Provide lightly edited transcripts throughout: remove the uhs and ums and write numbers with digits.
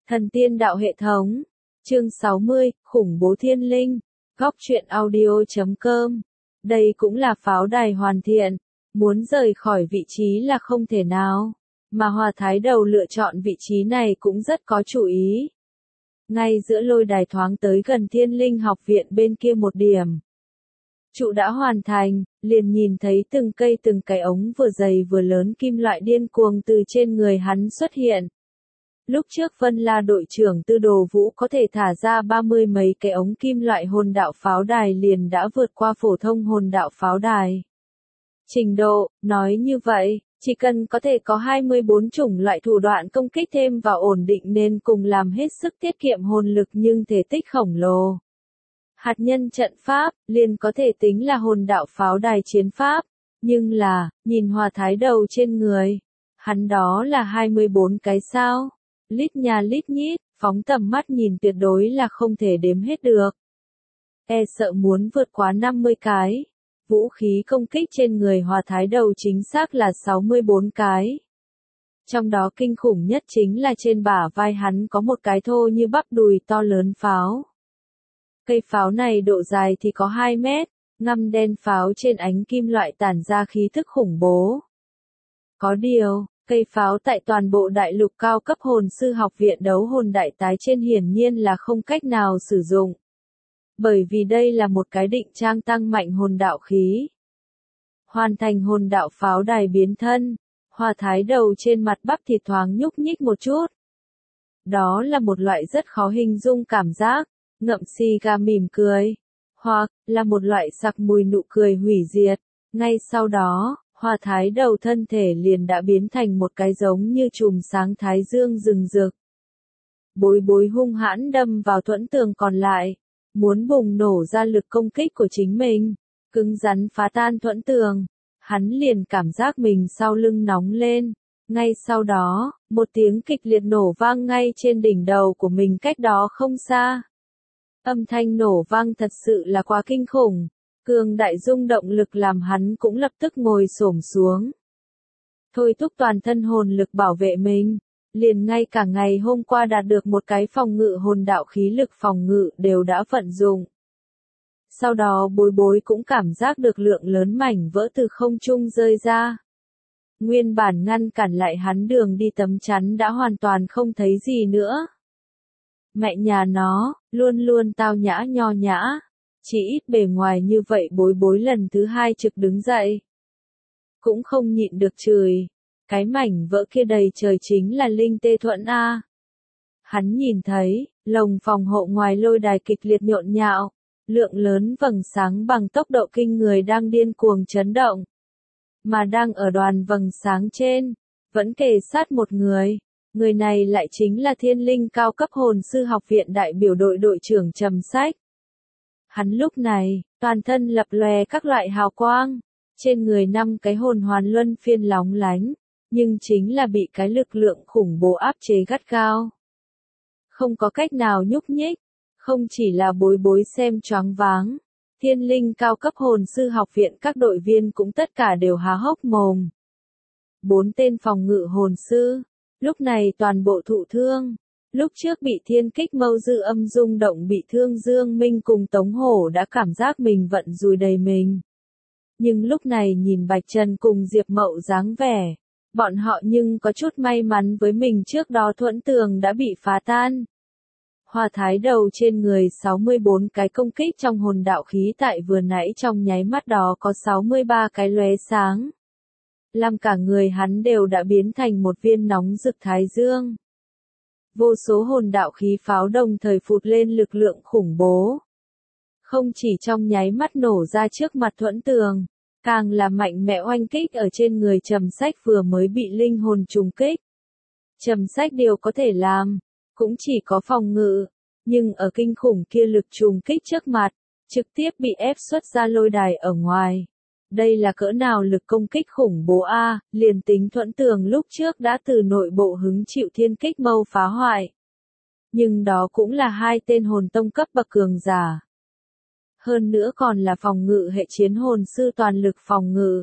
Thần tiên đạo hệ thống. Chương 60, khủng bố thiên linh. Góc truyện audio.com. Đây cũng là pháo đài hoàn thiện. Muốn rời khỏi vị trí là không thể nào. Mà Hòa Thái Đầu lựa chọn vị trí này cũng rất có chủ ý. Ngay giữa lôi đài thoáng tới gần Thiên Linh học viện bên kia một điểm. Trụ đã hoàn thành, liền nhìn thấy từng cái ống vừa dày vừa lớn kim loại điên cuồng từ trên người hắn xuất hiện. Lúc trước Vân La đội trưởng Tư Đồ Vũ có thể thả ra 30 mấy cái ống kim loại hồn đạo pháo đài liền đã vượt qua phổ thông hồn đạo pháo đài. Trình độ, nói như vậy, chỉ cần có thể có 24 chủng loại thủ đoạn công kích thêm vào ổn định nên cùng làm hết sức tiết kiệm hồn lực nhưng thể tích khổng lồ. Hạt nhân trận pháp, liền có thể tính là hồn đạo pháo đài chiến pháp, nhưng là, nhìn Hòa Thái Đầu trên người, hắn đó là 24 cái sao, lít nhà lít nhít, phóng tầm mắt nhìn tuyệt đối là không thể đếm hết được. E sợ muốn vượt quá 50 cái, vũ khí công kích trên người Hòa Thái Đầu chính xác là 64 cái. Trong đó kinh khủng nhất chính là trên bả vai hắn có một cái thô như bắp đùi to lớn pháo. Cây pháo này độ dài thì có 2 mét, ngăm đen pháo trên ánh kim loại tản ra khí thức khủng bố. Có điều, cây pháo tại toàn bộ đại lục cao cấp hồn sư học viện đấu hồn đại tái trên hiển nhiên là không cách nào sử dụng. Bởi vì đây là một cái định trang tăng mạnh hồn đạo khí. Hoàn thành hồn đạo pháo đài biến thân, Hòa Thái Đầu trên mặt bắp thịt thoáng nhúc nhích một chút. Đó là một loại rất khó hình dung cảm giác. Ngậm xì gà mỉm cười, hoặc là một loại sặc mùi nụ cười hủy diệt. Ngay sau đó, Hòa Thái Đầu thân thể liền đã biến thành một cái giống như chùm sáng thái dương rừng rực. Bối hung hãn đâm vào thuẫn tường còn lại, muốn bùng nổ ra lực công kích của chính mình, cứng rắn phá tan thuẫn tường. Hắn liền cảm giác mình sau lưng nóng lên. Ngay sau đó, một tiếng kịch liệt nổ vang ngay trên đỉnh đầu của mình cách đó không xa. Âm thanh nổ vang thật sự là quá kinh khủng, cường đại rung động lực làm hắn cũng lập tức ngồi xổm xuống. Thôi thúc toàn thân hồn lực bảo vệ mình, liền ngay cả ngày hôm qua đạt được một cái phòng ngự hồn đạo khí lực phòng ngự đều đã vận dụng. Sau đó bối cũng cảm giác được lượng lớn mảnh vỡ từ không trung rơi ra. Nguyên bản ngăn cản lại hắn đường đi tấm chắn đã hoàn toàn không thấy gì nữa. Mẹ nhà nó, luôn luôn tao nhã nho nhã. Chỉ ít bề ngoài như vậy bối lần thứ hai trực đứng dậy. Cũng không nhịn được chửi. Cái mảnh vỡ kia đầy trời chính là linh tê thuẫn A. Hắn nhìn thấy, lồng phòng hộ ngoài lôi đài kịch liệt nhộn nhạo. Lượng lớn vầng sáng bằng tốc độ kinh người đang điên cuồng chấn động. Mà đang ở đoàn vầng sáng trên, vẫn kề sát một người. Người này lại chính là Thiên Linh cao cấp hồn sư học viện đại biểu đội đội trưởng Trầm Sách. Hắn lúc này, toàn thân lập lòe các loại hào quang, trên người 5 cái hồn hoàn luân phiên lóng lánh, nhưng chính là bị cái lực lượng khủng bố áp chế gắt gao. Không có cách nào nhúc nhích, không chỉ là bối xem choáng váng, Thiên Linh cao cấp hồn sư học viện các đội viên cũng tất cả đều há hốc mồm. 4 tên phòng ngự hồn sư. Lúc này toàn bộ thụ thương. Lúc trước bị thiên kích mâu dư âm rung động bị thương Dương Minh cùng Tống Hổ đã cảm giác mình vận rùi đầy mình. Nhưng lúc này nhìn Bạch Trần cùng Diệp Mậu dáng vẻ, bọn họ nhưng có chút may mắn với mình trước đó thuẫn tường đã bị phá tan. Hòa Thái Đầu trên người 64 cái công kích trong hồn đạo khí tại vừa nãy trong nháy mắt đó có 63 cái lóe sáng. Làm cả người hắn đều đã biến thành một viên nóng rực thái dương. Vô số hồn đạo khí pháo đồng thời phụt lên lực lượng khủng bố. Không chỉ trong nháy mắt nổ ra trước mặt thuẫn tường, càng là mạnh mẽ oanh kích ở trên người Trầm Sách vừa mới bị linh hồn trùng kích. Trầm Sách điều có thể làm, cũng chỉ có phòng ngự, nhưng ở kinh khủng kia lực trùng kích trước mặt, trực tiếp bị ép xuất ra lôi đài ở ngoài. Đây là cỡ nào lực công kích khủng bố A, liền tính thuẫn tường lúc trước đã từ nội bộ hứng chịu thiên kích mâu phá hoại. Nhưng đó cũng là 2 tên hồn tông cấp bậc cường giả. Hơn nữa còn là phòng ngự hệ chiến hồn sư toàn lực phòng ngự.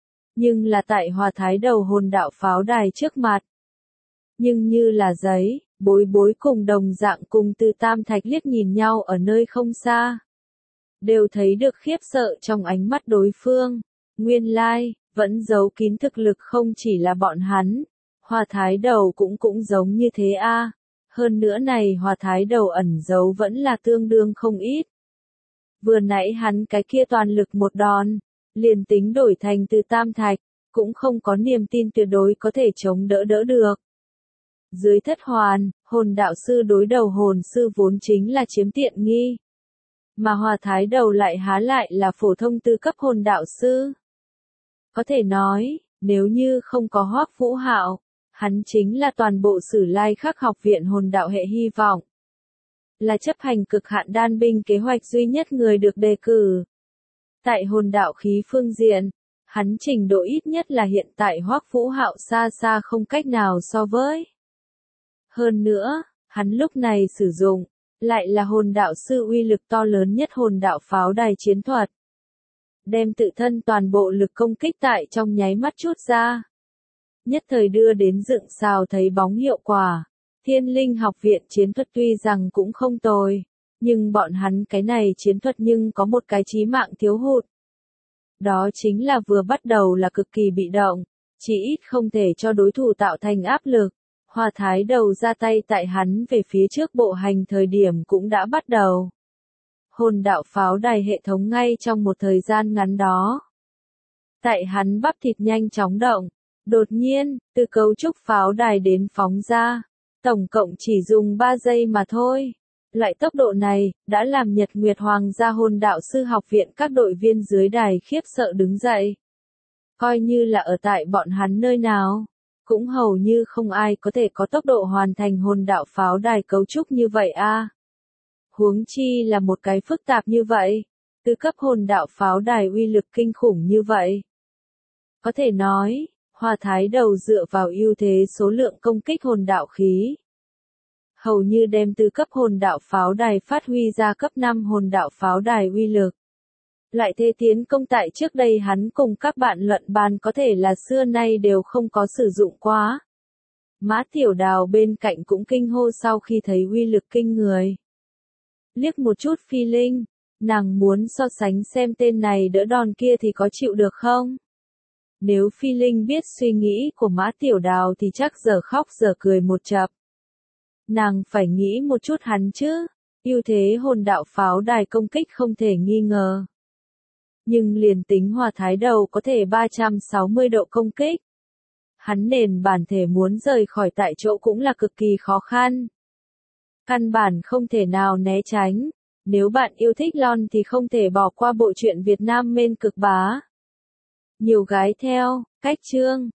Nhưng là tại Hòa Thái Đầu hồn đạo pháo đài trước mặt. Nhưng như là giấy, Bối bối cùng đồng dạng cùng Từ Tam Thạch liếc nhìn nhau ở nơi không xa. Đều thấy được khiếp sợ trong ánh mắt đối phương. Nguyên lai, vẫn giấu kín thực lực không chỉ là bọn hắn. Hoa Thái Đầu cũng giống như thế a. Hơn nữa này Hoa Thái Đầu ẩn giấu vẫn là tương đương không ít. Vừa nãy hắn cái kia toàn lực một đòn, liền tính đổi thành Từ Tam Thạch, cũng không có niềm tin tuyệt đối có thể chống đỡ được. Dưới thất hoàn, hồn đạo sư đối đầu hồn sư vốn chính là chiếm tiện nghi. Mà Hoa Thái Đầu lại há lại là phổ thông tư cấp hồn đạo sư. Có thể nói, nếu như không có Hoắc Vũ Hạo, hắn chính là toàn bộ Sử Lai Khắc học viện hồn đạo hệ hy vọng. Là chấp hành cực hạn đan binh kế hoạch duy nhất người được đề cử. Tại hồn đạo khí phương diện, hắn trình độ ít nhất là hiện tại Hoắc Vũ Hạo xa xa không cách nào so với. Hơn nữa, hắn lúc này sử dụng, lại là hồn đạo sư uy lực to lớn nhất hồn đạo pháo đài chiến thuật. Đem tự thân toàn bộ lực công kích tại trong nháy mắt chút ra. Nhất thời đưa đến dựng xào thấy bóng hiệu quả. Thiên Linh học viện chiến thuật tuy rằng cũng không tồi, nhưng bọn hắn cái này chiến thuật nhưng có một cái chí mạng thiếu hụt. Đó chính là vừa bắt đầu là cực kỳ bị động, chỉ ít không thể cho đối thủ tạo thành áp lực. Hoa Thái Đầu ra tay tại hắn về phía trước bộ hành thời điểm cũng đã bắt đầu. Hồn đạo pháo đài hệ thống ngay trong một thời gian ngắn đó. Tại hắn bắp thịt nhanh chóng động, đột nhiên, từ cấu trúc pháo đài đến phóng ra, tổng cộng chỉ dùng 3 giây mà thôi. Loại tốc độ này, đã làm Nhật Nguyệt Hoàng gia hồn đạo sư học viện các đội viên dưới đài khiếp sợ đứng dậy. Coi như là ở tại bọn hắn nơi nào, cũng hầu như không ai có thể có tốc độ hoàn thành hồn đạo pháo đài cấu trúc như vậy a. Huống chi là một cái phức tạp như vậy, từ cấp hồn đạo pháo đài uy lực kinh khủng như vậy. Có thể nói, Hoa Thái Đầu dựa vào ưu thế số lượng công kích hồn đạo khí. Hầu như đem từ cấp hồn đạo pháo đài phát huy ra cấp 5 hồn đạo pháo đài uy lực. Lại thế tiến công tại trước đây hắn cùng các bạn luận bàn có thể là xưa nay đều không có sử dụng quá. Mã Tiểu Đào bên cạnh cũng kinh hô sau khi thấy uy lực kinh người. Liếc một chút Phi Linh, nàng muốn so sánh xem tên này đỡ đòn kia thì có chịu được không? Nếu Phi Linh biết suy nghĩ của Mã Tiểu Đào thì chắc giờ khóc giờ cười một chập. Nàng phải nghĩ một chút hắn chứ, ưu thế hồn đạo pháo đài công kích không thể nghi ngờ. Nhưng liền tính Hoa Thái Đầu có thể 360 độ công kích. Hắn nền bản thể muốn rời khỏi tại chỗ cũng là cực kỳ khó khăn. Căn bản không thể nào né tránh. Nếu bạn yêu thích Lon thì không thể bỏ qua bộ truyện Việt Nam Mên Cực Bá. Nhiều gái theo, cách chương.